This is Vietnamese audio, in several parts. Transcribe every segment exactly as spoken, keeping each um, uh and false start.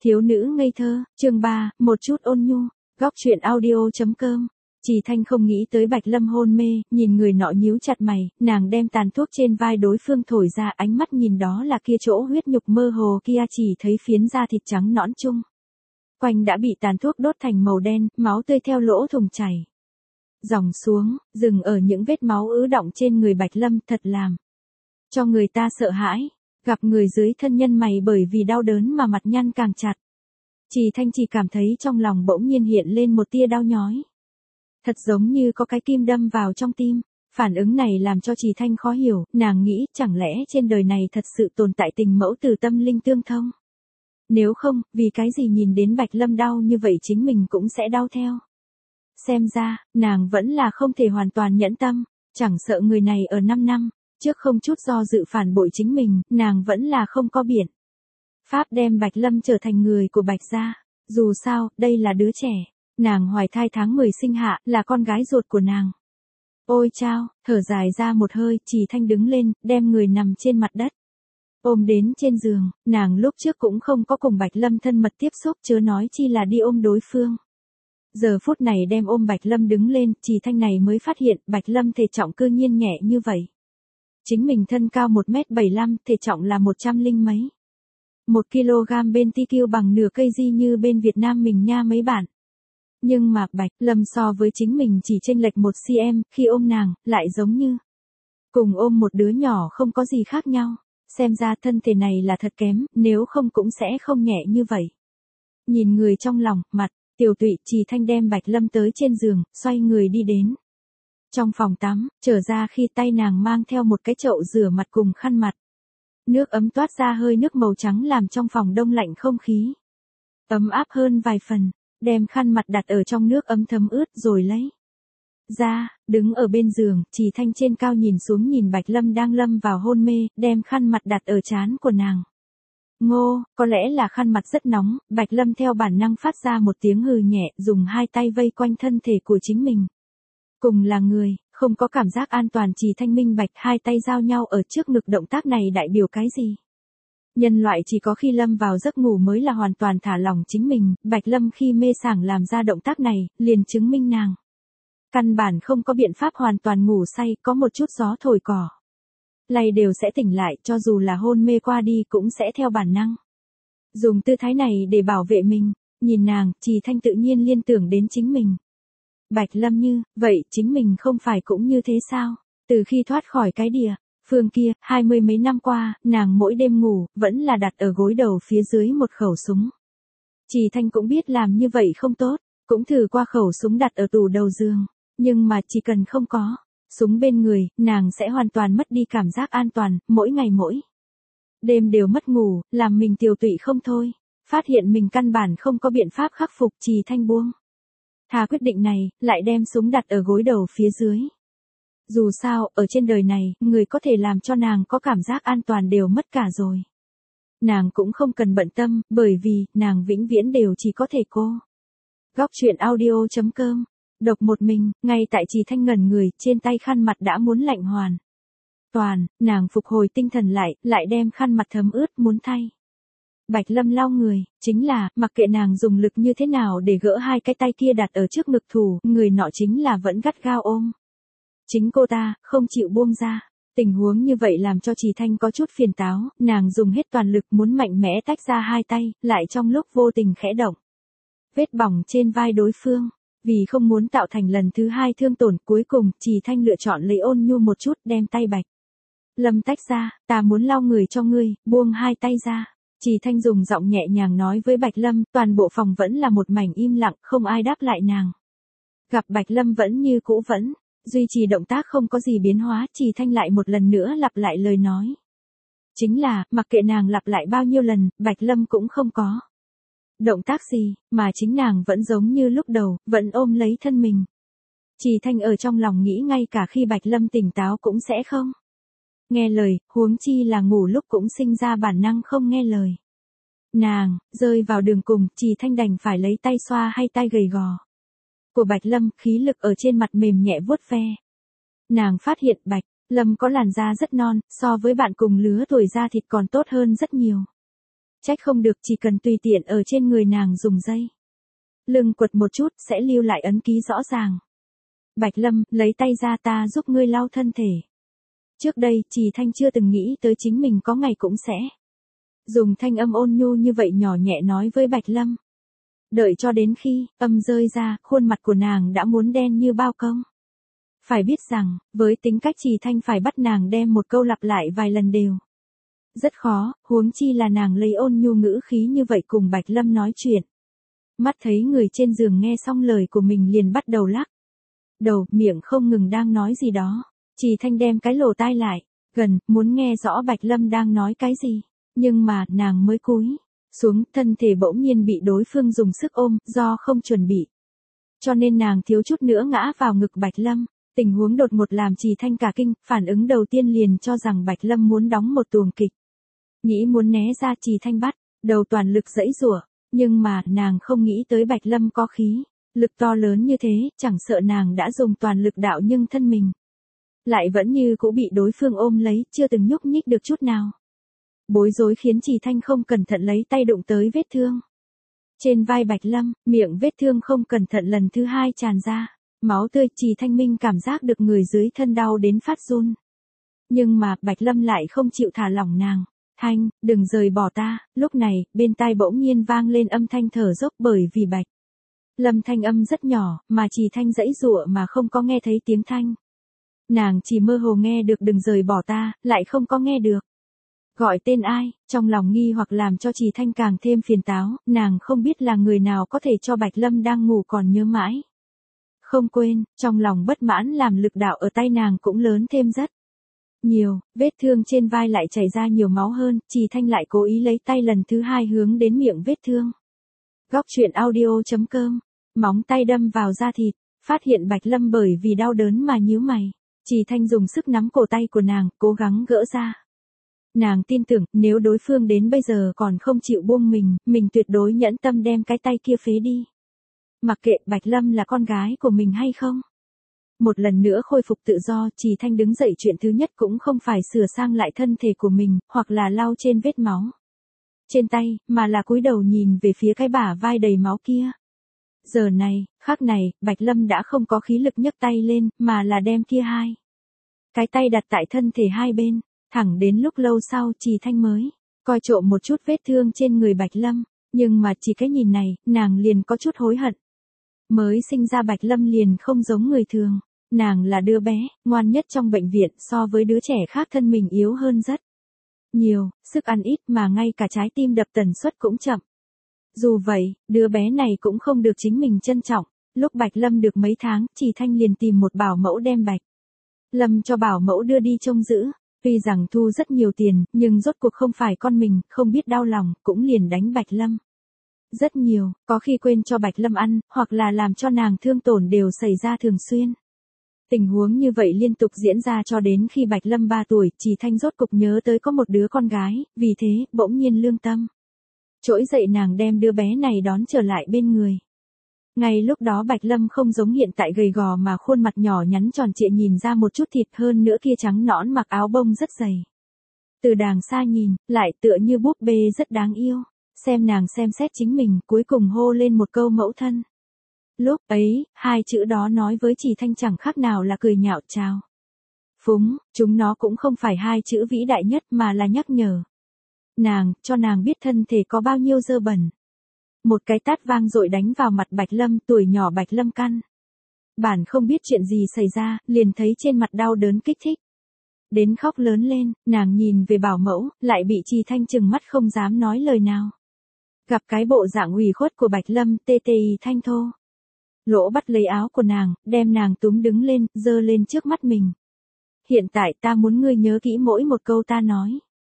Thiếu nữ ngây thơ, chương ba, một chút ôn nhu, góc truyện audio.com. Trì Thanh không nghĩ tới Bạch Lâm hôn mê, nhìn người nọ nhíu chặt mày, nàng đem tàn thuốc trên vai đối phương thổi ra, ánh mắt nhìn đó là kia chỗ huyết nhục mơ hồ kia, chỉ thấy phiến da thịt trắng nõn chung. Quanh đã bị tàn thuốc đốt thành màu đen, máu tươi theo lỗ thủng chảy dòng xuống, dừng ở những vết máu ứ đọng trên người Bạch Lâm, thật làm cho người ta sợ hãi. Gặp người dưới thân nhân mày bởi vì đau đớn mà mặt nhăn càng chặt. Trì Thanh chỉ cảm thấy trong lòng bỗng nhiên hiện lên một tia đau nhói. Thật giống như có cái kim đâm vào trong tim. Phản ứng này làm cho Trì Thanh khó hiểu, nàng nghĩ chẳng lẽ trên đời này thật sự tồn tại tình mẫu tử tâm linh tương thông. Nếu không, vì cái gì nhìn đến Bạch Lâm đau như vậy chính mình cũng sẽ đau theo. Xem ra, nàng vẫn là không thể hoàn toàn nhẫn tâm, chẳng sợ người này ở năm năm. Trước không chút do dự phản bội chính mình, nàng vẫn là không có biện pháp đem Bạch Lâm trở thành người của Bạch gia. Dù sao, đây là đứa trẻ. Nàng hoài thai tháng mười sinh hạ, là con gái ruột của nàng. Ôi chao, thở dài ra một hơi, Trì Thanh đứng lên, đem người nằm trên mặt đất ôm đến trên giường. Nàng lúc trước cũng không có cùng Bạch Lâm thân mật tiếp xúc, chớ nói chi là đi ôm đối phương. Giờ phút này đem ôm Bạch Lâm đứng lên, Trì Thanh này mới phát hiện Bạch Lâm thể trọng cư nhiên nhẹ như vậy. Chính mình thân cao một mét bảy mươi lăm, thể trọng là một trăm linh mấy. Một kg bên ti kiu bằng nửa cây di như bên Việt Nam mình nha mấy bạn. Nhưng mà Bạch Lâm so với chính mình chỉ chênh lệch một xăng-ti-mét, khi ôm nàng, lại giống như cùng ôm một đứa nhỏ không có gì khác nhau. Xem ra thân thể này là thật kém, nếu không cũng sẽ không nhẹ như vậy. Nhìn người trong lòng, mặt, tiểu tụy, Trì Thanh đem Bạch Lâm tới trên giường, xoay người đi đến trong phòng tắm, trở ra khi tay nàng mang theo một cái chậu rửa mặt cùng khăn mặt. Nước ấm toát ra hơi nước màu trắng làm trong phòng đông lạnh không khí ấm áp hơn vài phần, đem khăn mặt đặt ở trong nước ấm thấm ướt rồi lấy ra, đứng ở bên giường, Trì Thanh trên cao nhìn xuống nhìn Bạch Lâm đang lâm vào hôn mê, đem khăn mặt đặt ở trán của nàng. Ngô, có lẽ là khăn mặt rất nóng, Bạch Lâm theo bản năng phát ra một tiếng hừ nhẹ, dùng hai tay vây quanh thân thể của chính mình. Cùng là người, không có cảm giác an toàn. Trì Thanh minh bạch, hai tay giao nhau ở trước ngực, động tác này đại biểu cái gì? Nhân loại chỉ có khi lâm vào giấc ngủ mới là hoàn toàn thả lỏng chính mình, Bạch Lâm khi mê sảng làm ra động tác này, liền chứng minh nàng căn bản không có biện pháp hoàn toàn ngủ say, có một chút gió thổi cỏ lay đều sẽ tỉnh lại, cho dù là hôn mê qua đi cũng sẽ theo bản năng dùng tư thái này để bảo vệ mình. Nhìn nàng, Trì Thanh tự nhiên liên tưởng đến chính mình. Bạch Lâm như, vậy chính mình không phải cũng như thế sao? Từ khi thoát khỏi cái địa phương kia, hai mươi mấy năm qua, nàng mỗi đêm ngủ, vẫn là đặt ở gối đầu phía dưới một khẩu súng. Trì Thanh cũng biết làm như vậy không tốt, cũng thử qua khẩu súng đặt ở tủ đầu giường, nhưng mà chỉ cần không có súng bên người, nàng sẽ hoàn toàn mất đi cảm giác an toàn, mỗi ngày mỗi đêm đều mất ngủ, làm mình tiều tụy không thôi. Phát hiện mình căn bản không có biện pháp khắc phục, Trì Thanh buông thà quyết định này, lại đem súng đặt ở gối đầu phía dưới. Dù sao, ở trên đời này, người có thể làm cho nàng có cảm giác an toàn đều mất cả rồi. Nàng cũng không cần bận tâm, bởi vì, nàng vĩnh viễn đều chỉ có thể cô. Góc truyện audio.com. Độc một mình, ngay tại Trì Thanh ngẩn người, trên tay khăn mặt đã muốn lạnh hoàn toàn, nàng phục hồi tinh thần lại, lại đem khăn mặt thấm ướt muốn thay. Bạch Lâm lau người, chính là, mặc kệ nàng dùng lực như thế nào để gỡ hai cái tay kia đặt ở trước ngực thủ, người nọ chính là vẫn gắt gao ôm chính cô ta, không chịu buông ra. Tình huống như vậy làm cho Trì Thanh có chút phiền táo, nàng dùng hết toàn lực muốn mạnh mẽ tách ra hai tay, lại trong lúc vô tình khẽ động vết bỏng trên vai đối phương. Vì không muốn tạo thành lần thứ hai thương tổn, cuối cùng, Trì Thanh lựa chọn lấy ôn nhu một chút, đem tay Bạch Lâm tách ra, ta muốn lau người cho ngươi, buông hai tay ra. Trì Thanh dùng giọng nhẹ nhàng nói với Bạch Lâm, toàn bộ phòng vẫn là một mảnh im lặng, không ai đáp lại nàng. Gặp Bạch Lâm vẫn như cũ vẫn duy trì động tác không có gì biến hóa, Trì Thanh lại một lần nữa lặp lại lời nói. Chính là, mặc kệ nàng lặp lại bao nhiêu lần, Bạch Lâm cũng không có động tác gì, mà chính nàng vẫn giống như lúc đầu, vẫn ôm lấy thân mình. Trì Thanh ở trong lòng nghĩ ngay cả khi Bạch Lâm tỉnh táo cũng sẽ không nghe lời, huống chi là ngủ lúc cũng sinh ra bản năng không nghe lời. Nàng, rơi vào đường cùng, Trì Thanh đành phải lấy tay xoa hay tay gầy gò của Bạch Lâm, khí lực ở trên mặt mềm nhẹ vuốt ve. Nàng phát hiện Bạch Lâm có làn da rất non, so với bạn cùng lứa tuổi da thịt còn tốt hơn rất nhiều. Trách không được, chỉ cần tùy tiện ở trên người nàng dùng dây lưng quật một chút sẽ lưu lại ấn ký rõ ràng. Bạch Lâm, lấy tay ra ta giúp ngươi lau thân thể. Trước đây, Trì Thanh chưa từng nghĩ tới chính mình có ngày cũng sẽ dùng thanh âm ôn nhu như vậy nhỏ nhẹ nói với Bạch Lâm. Đợi cho đến khi âm rơi ra, khuôn mặt của nàng đã muốn đen như bao công. Phải biết rằng, với tính cách Trì Thanh phải bắt nàng đem một câu lặp lại vài lần đều rất khó, huống chi là nàng lấy ôn nhu ngữ khí như vậy cùng Bạch Lâm nói chuyện. Mắt thấy người trên giường nghe xong lời của mình liền bắt đầu lắc đầu, miệng không ngừng đang nói gì đó. Trì Thanh đem cái lỗ tai lại gần, muốn nghe rõ Bạch Lâm đang nói cái gì, nhưng mà nàng mới cúi xuống, thân thể bỗng nhiên bị đối phương dùng sức ôm, do không chuẩn bị, cho nên nàng thiếu chút nữa ngã vào ngực Bạch Lâm. Tình huống đột ngột làm Trì Thanh cả kinh, phản ứng đầu tiên liền cho rằng Bạch Lâm muốn đóng một tuồng kịch. Nghĩ muốn né ra, Trì Thanh bắt đầu toàn lực giãy giụa, nhưng mà nàng không nghĩ tới Bạch Lâm có khí lực to lớn như thế, chẳng sợ nàng đã dùng toàn lực đạo nhưng thân mình lại vẫn như cũ bị đối phương ôm lấy, chưa từng nhúc nhích được chút nào. Bối rối khiến Trì Thanh không cẩn thận lấy tay đụng tới vết thương trên vai Bạch Lâm, miệng vết thương không cẩn thận lần thứ hai tràn ra máu tươi. Trì Thanh Minh cảm giác được người dưới thân đau đến phát run, nhưng mà Bạch Lâm lại không chịu thả lỏng nàng. Thanh, đừng rời bỏ ta. Lúc này, bên tai bỗng nhiên vang lên âm thanh thở dốc, bởi vì Bạch Lâm thanh âm rất nhỏ, mà Trì Thanh giãy giụa mà không có nghe thấy tiếng thanh. Nàng chỉ mơ hồ nghe được đừng rời bỏ ta, lại không có nghe được gọi tên ai. Trong lòng nghi hoặc làm cho Trì Thanh càng thêm phiền táo, nàng không biết là người nào có thể cho Bạch Lâm đang ngủ còn nhớ mãi không quên. Trong lòng bất mãn làm lực đạo ở tay nàng cũng lớn thêm rất nhiều, vết thương trên vai lại chảy ra nhiều máu hơn. Trì Thanh lại cố ý lấy tay lần thứ hai hướng đến miệng vết thương. Góc truyện audio chấm com, móng tay đâm vào da thịt, phát hiện Bạch Lâm bởi vì đau đớn mà nhíu mày. Trì Thanh dùng sức nắm cổ tay của nàng, cố gắng gỡ ra. Nàng tin tưởng, nếu đối phương đến bây giờ còn không chịu buông mình, mình tuyệt đối nhẫn tâm đem cái tay kia phế đi. Mặc kệ Bạch Lâm là con gái của mình hay không. Một lần nữa khôi phục tự do, Trì Thanh đứng dậy chuyện thứ nhất cũng không phải sửa sang lại thân thể của mình, hoặc là lau trên vết máu trên tay, mà là cúi đầu nhìn về phía cái bả vai đầy máu kia. Giờ này, khắc này, Bạch Lâm đã không có khí lực nhấc tay lên, mà là đem kia hai cái tay đặt tại thân thể hai bên. Thẳng đến lúc lâu sau, Trì Thanh mới coi trộm một chút vết thương trên người Bạch Lâm, nhưng mà chỉ cái nhìn này, nàng liền có chút hối hận. Mới sinh ra Bạch Lâm liền không giống người thường. Nàng là đứa bé, ngoan nhất trong bệnh viện, so với đứa trẻ khác thân mình yếu hơn rất nhiều, sức ăn ít mà ngay cả trái tim đập tần suất cũng chậm. Dù vậy, đứa bé này cũng không được chính mình trân trọng. Lúc Bạch Lâm được mấy tháng, Trì Thanh liền tìm một bảo mẫu đem Bạch Lâm cho bảo mẫu đưa đi trông giữ. Tuy rằng thu rất nhiều tiền, nhưng rốt cuộc không phải con mình, không biết đau lòng, cũng liền đánh Bạch Lâm rất nhiều, có khi quên cho Bạch Lâm ăn, hoặc là làm cho nàng thương tổn đều xảy ra thường xuyên. Tình huống như vậy liên tục diễn ra cho đến khi Bạch Lâm ba tuổi, Trì Thanh rốt cục nhớ tới có một đứa con gái, vì thế, bỗng nhiên lương tâm trỗi dậy, nàng đem đứa bé này đón trở lại bên người. Ngay lúc đó Bạch Lâm không giống hiện tại gầy gò mà khuôn mặt nhỏ nhắn tròn trịa nhìn ra một chút thịt, hơn nữa kia trắng nõn mặc áo bông rất dày. Từ đàng xa nhìn, lại tựa như búp bê rất đáng yêu. Xem nàng xem xét chính mình, cuối cùng hô lên một câu mẫu thân. Lúc ấy, hai chữ đó nói với Trì Thanh chẳng khác nào là cười nhạo chào phúng, chúng nó cũng không phải hai chữ vĩ đại nhất mà là nhắc nhở nàng, cho nàng biết thân thể có bao nhiêu dơ bẩn. Một cái tát vang dội đánh vào mặt Bạch Lâm, tuổi nhỏ Bạch Lâm căn bản không biết chuyện gì xảy ra, liền thấy trên mặt đau đớn kích thích đến khóc lớn lên. Nàng nhìn về bảo mẫu, lại bị Trì Thanh trừng mắt không dám nói lời nào. Gặp cái bộ dạng ủy khuất của Bạch Lâm, tê tê Thanh thô lỗ bắt lấy áo của nàng, đem nàng túm đứng lên, giơ lên trước mắt mình. Hiện tại ta muốn ngươi nhớ kỹ mỗi một câu ta nói.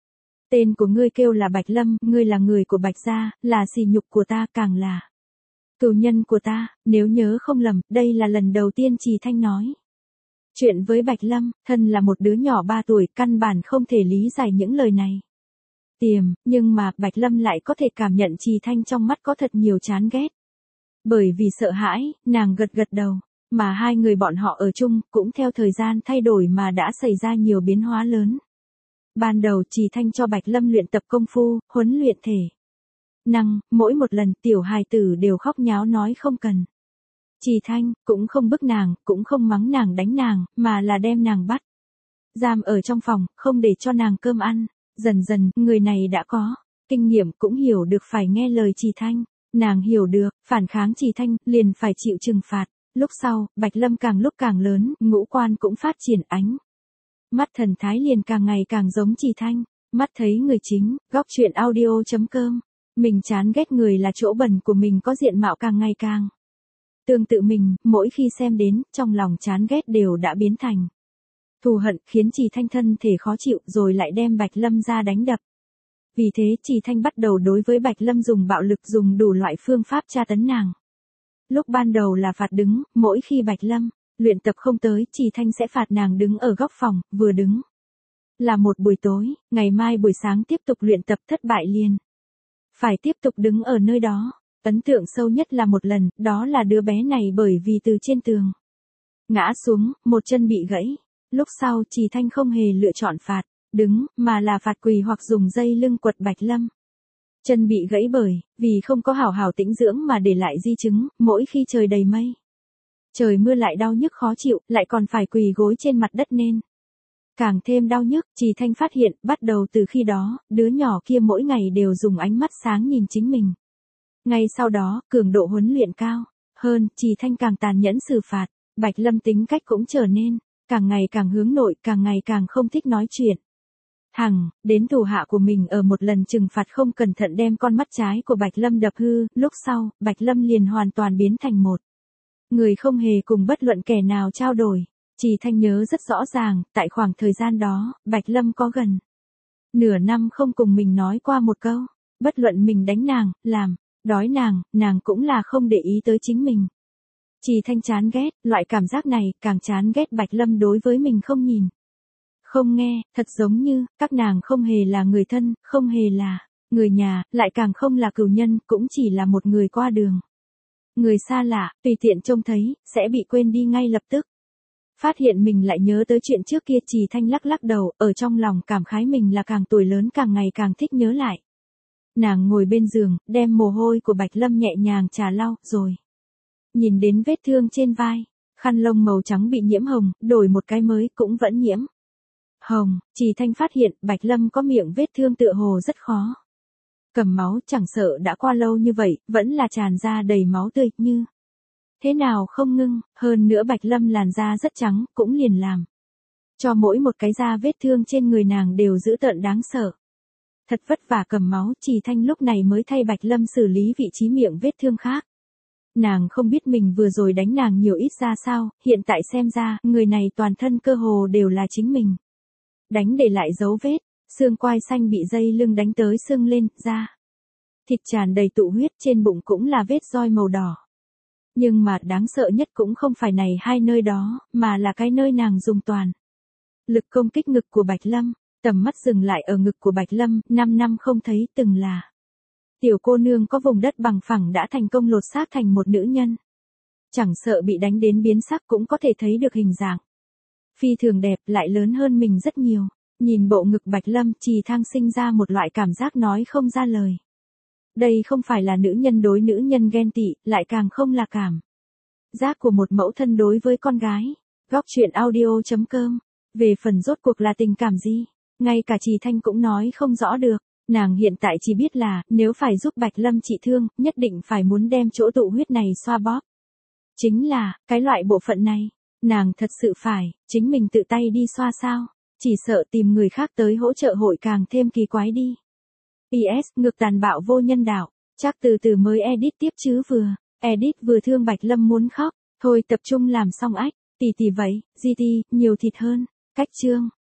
Tên của ngươi kêu là Bạch Lâm, ngươi là người của Bạch gia, là sỉ nhục của ta, càng là cừu nhân của ta. Nếu nhớ không lầm, đây là lần đầu tiên Trì Thanh nói chuyện với Bạch Lâm. Thân là một đứa nhỏ ba tuổi, căn bản không thể lý giải những lời này tiềm, nhưng mà Bạch Lâm lại có thể cảm nhận Trì Thanh trong mắt có thật nhiều chán ghét. Bởi vì sợ hãi, nàng gật gật đầu, mà hai người bọn họ ở chung, cũng theo thời gian thay đổi mà đã xảy ra nhiều biến hóa lớn. Ban đầu Trì Thanh cho Bạch Lâm luyện tập công phu, huấn luyện thể Năng, mỗi một lần tiểu hài tử đều khóc nháo nói không cần. Trì Thanh, cũng không bức nàng, cũng không mắng nàng đánh nàng, mà là đem nàng bắt. Giam ở trong phòng, không để cho nàng cơm ăn. Dần dần, người này đã có kinh nghiệm cũng hiểu được phải nghe lời Trì Thanh. Nàng hiểu được, phản kháng Trì Thanh, liền phải chịu trừng phạt. Lúc sau, Bạch Lâm càng lúc càng lớn, ngũ quan cũng phát triển ánh. Mắt thần thái liền càng ngày càng giống Trì Thanh. Mắt thấy người chính, góc chuyện audio chấm com. Mình chán ghét người là chỗ bẩn của mình có diện mạo càng ngày càng. Tương tự mình, mỗi khi xem đến, trong lòng chán ghét đều đã biến thành thù hận, khiến Trì Thanh thân thể khó chịu rồi lại đem Bạch Lâm ra đánh đập. Vì thế Trì Thanh bắt đầu đối với Bạch Lâm dùng bạo lực, dùng đủ loại phương pháp tra tấn nàng. Lúc ban đầu là phạt đứng, mỗi khi Bạch Lâm luyện tập không tới, Trì Thanh sẽ phạt nàng đứng ở góc phòng, vừa đứng là một buổi tối, ngày mai buổi sáng tiếp tục luyện tập thất bại liền phải tiếp tục đứng ở nơi đó. Ấn tượng sâu nhất là một lần, đó là đứa bé này bởi vì từ trên tường ngã xuống, một chân bị gãy. Lúc sau Trì Thanh không hề lựa chọn phạt đứng, mà là phạt quỳ hoặc dùng dây lưng quật Bạch Lâm. Chân bị gãy bởi vì không có hảo hảo tĩnh dưỡng mà để lại di chứng, mỗi khi trời đầy mây, trời mưa lại đau nhức khó chịu, lại còn phải quỳ gối trên mặt đất nên càng thêm đau nhức. Trì Thanh phát hiện, bắt đầu từ khi đó, đứa nhỏ kia mỗi ngày đều dùng ánh mắt sáng nhìn chính mình. Ngay sau đó, cường độ huấn luyện cao hơn, Trì Thanh càng tàn nhẫn xử phạt, Bạch Lâm tính cách cũng trở nên càng ngày càng hướng nội, càng ngày càng không thích nói chuyện. Hằng, đến thủ hạ của mình ở một lần trừng phạt không cẩn thận đem con mắt trái của Bạch Lâm đập hư, lúc sau, Bạch Lâm liền hoàn toàn biến thành một người không hề cùng bất luận kẻ nào trao đổi. Trì Thanh nhớ rất rõ ràng, tại khoảng thời gian đó, Bạch Lâm có gần nửa năm không cùng mình nói qua một câu, bất luận mình đánh nàng, làm đói nàng, nàng cũng là không để ý tới chính mình. Trì Thanh chán ghét, loại cảm giác này, càng chán ghét Bạch Lâm đối với mình không nhìn, không nghe, thật giống như, các nàng không hề là người thân, không hề là người nhà, lại càng không là cừu nhân, cũng chỉ là một người qua đường. Người xa lạ, tùy tiện trông thấy, sẽ bị quên đi ngay lập tức. Phát hiện mình lại nhớ tới chuyện trước kia, Trì Thanh lắc lắc đầu, ở trong lòng cảm khái mình là càng tuổi lớn càng ngày càng thích nhớ lại. Nàng ngồi bên giường, đem mồ hôi của Bạch Lâm nhẹ nhàng trà lau, rồi nhìn đến vết thương trên vai, khăn lông màu trắng bị nhiễm hồng, đổi một cái mới cũng vẫn nhiễm hồng. Trì Thanh phát hiện Bạch Lâm có miệng vết thương tựa hồ rất khó cầm máu, chẳng sợ đã qua lâu như vậy, vẫn là tràn ra đầy máu tươi, như thế nào không ngưng. Hơn nữa Bạch Lâm làn da rất trắng, cũng liền làm cho mỗi một cái da vết thương trên người nàng đều dữ tợn đáng sợ. Thật vất vả cầm máu, Trì Thanh lúc này mới thay Bạch Lâm xử lý vị trí miệng vết thương khác. Nàng không biết mình vừa rồi đánh nàng nhiều ít ra sao, hiện tại xem ra, người này toàn thân cơ hồ đều là chính mình đánh để lại dấu vết, xương quai xanh bị dây lưng đánh tới sưng lên, da thịt tràn đầy tụ huyết, trên bụng cũng là vết roi màu đỏ. Nhưng mà đáng sợ nhất cũng không phải này hai nơi đó, mà là cái nơi nàng dùng toàn lực công kích ngực của Bạch Lâm. Tầm mắt dừng lại ở ngực của Bạch Lâm, năm năm không thấy, từng là tiểu cô nương có vùng đất bằng phẳng đã thành công lột xác thành một nữ nhân. Chẳng sợ bị đánh đến biến sắc cũng có thể thấy được hình dạng phi thường đẹp, lại lớn hơn mình rất nhiều. Nhìn bộ ngực Bạch Lâm, Trì Thanh sinh ra một loại cảm giác nói không ra lời. Đây không phải là nữ nhân đối nữ nhân ghen tị, lại càng không là cảm giác của một mẫu thân đối với con gái. Góc chuyện audio chấm com. Về phần rốt cuộc là tình cảm gì, ngay cả Trì Thanh cũng nói không rõ được. Nàng hiện tại chỉ biết là, nếu phải giúp Bạch Lâm trị thương, nhất định phải muốn đem chỗ tụ huyết này xoa bóp. Chính là, cái loại bộ phận này, nàng thật sự phải, chính mình tự tay đi xoa sao, chỉ sợ tìm người khác tới hỗ trợ hội càng thêm kỳ quái đi. pê ét, ngược tàn bạo vô nhân đạo, chắc từ từ mới edit tiếp chứ vừa, edit vừa thương Bạch Lâm muốn khóc, thôi tập trung làm xong ách, tì tì vậy, gi ti, nhiều thịt hơn, cách chương.